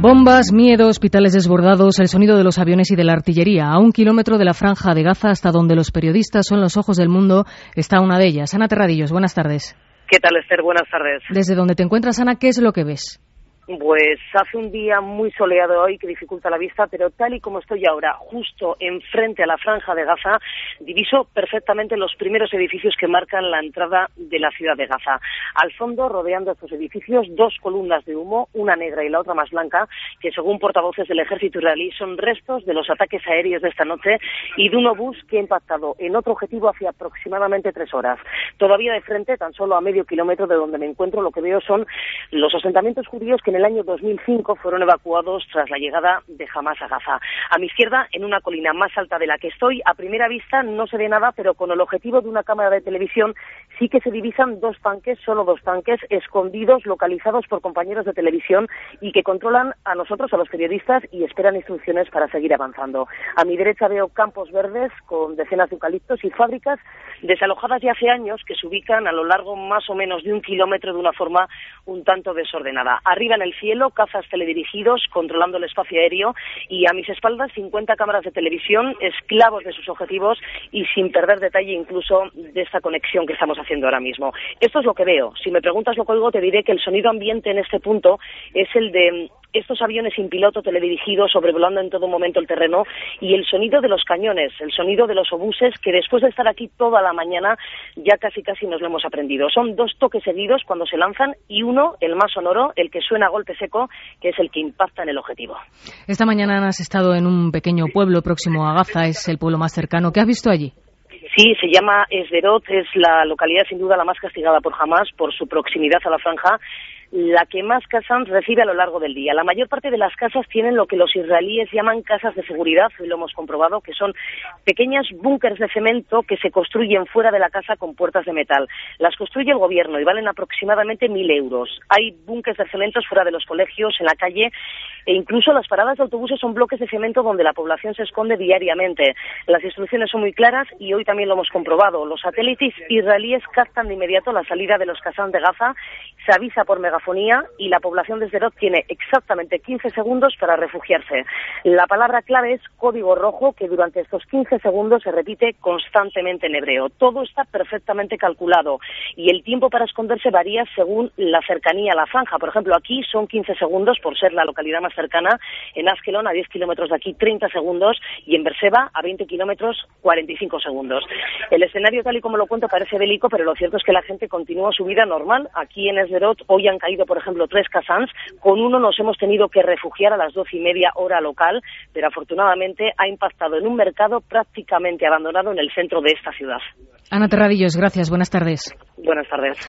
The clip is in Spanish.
Bombas, miedo, hospitales desbordados, el sonido de los aviones y de la artillería. A 1 kilómetro de la franja de Gaza, hasta donde los periodistas son los ojos del mundo, está una de ellas. Ana Terradillos, buenas tardes. ¿Qué tal, Esther? Buenas tardes. Desde donde te encuentras, Ana, ¿qué es lo que ves? Pues hace un día muy soleado hoy que dificulta la vista, pero tal y como estoy ahora, justo enfrente a la franja de Gaza, diviso perfectamente los primeros edificios que marcan la entrada de la ciudad de Gaza. Al fondo, rodeando estos edificios, 2 columnas de humo, una negra y la otra más blanca, que según portavoces del ejército israelí son restos de los ataques aéreos de esta noche y de un obús que ha impactado en otro objetivo hace aproximadamente 3 horas. Todavía de frente, tan solo a medio kilómetro de donde me encuentro, lo que veo son los asentamientos judíos que en el año 2005 fueron evacuados tras la llegada de Hamás a Gaza. A mi izquierda, en una colina más alta de la que estoy, a primera vista no se ve nada, pero con el objetivo de una cámara de televisión sí que se divisan 2 tanques, solo 2 tanques, escondidos, localizados por compañeros de televisión y que controlan a nosotros, a los periodistas, y esperan instrucciones para seguir avanzando. A mi derecha veo campos verdes con decenas de eucaliptos y fábricas desalojadas ya hace años que se ubican a lo largo más o menos de 1 kilómetro de una forma un tanto desordenada. Arriba en el cielo, cazas teledirigidos controlando el espacio aéreo y a mis espaldas 50 cámaras de televisión, esclavos de sus objetivos y sin perder detalle incluso de esta conexión que estamos haciendo ahora mismo. Esto es lo que veo. Si me preguntas lo que oigo, te diré que el sonido ambiente en este punto es el de estos aviones sin piloto teledirigidos sobrevolando en todo momento el terreno y el sonido de los cañones, el sonido de los obuses que después de estar aquí toda la mañana ya casi nos lo hemos aprendido. Son 2 toques seguidos cuando se lanzan y uno, el más sonoro, el que suena a golpe seco, que es el que impacta en el objetivo. Esta mañana has estado en un pequeño pueblo próximo a Gaza, es el pueblo más cercano. ¿Qué has visto allí? Sí, se llama Sderot, es la localidad sin duda la más castigada por Hamás por su proximidad a la franja, la que más casas recibe a lo largo del día. La mayor parte de las casas tienen lo que los israelíes llaman casas de seguridad, hoy lo hemos comprobado, que son pequeñas búnkers de cemento que se construyen fuera de la casa con puertas de metal. Las construye el gobierno y valen aproximadamente 1.000 euros. Hay búnkers de cemento fuera de los colegios, en la calle, e incluso las paradas de autobuses son bloques de cemento donde la población se esconde diariamente. Las instrucciones son muy claras y hoy también lo hemos comprobado. Los satélites israelíes captan de inmediato la salida de los Qassam de Gaza, se avisa por megafonía y la población de Sderot tiene exactamente 15 segundos para refugiarse. La palabra clave es código rojo, que durante estos 15 segundos se repite constantemente en hebreo. Todo está perfectamente calculado y el tiempo para esconderse varía según la cercanía a la franja. Por ejemplo, aquí son 15 segundos por ser la localidad más cercana, en Askelon, a 10 kilómetros de aquí, 30 segundos, y en Beerseba, a 20 kilómetros, 45 segundos. El escenario, tal y como lo cuento, parece bélico, pero lo cierto es que la gente continúa su vida normal. Aquí en Sderot hoy han caído, por ejemplo, 3 Qassams. Con uno nos hemos tenido que refugiar a las 12:30 hora local, pero afortunadamente ha impactado en un mercado prácticamente abandonado en el centro de esta ciudad. Ana Terradillos, gracias. Buenas tardes. Buenas tardes.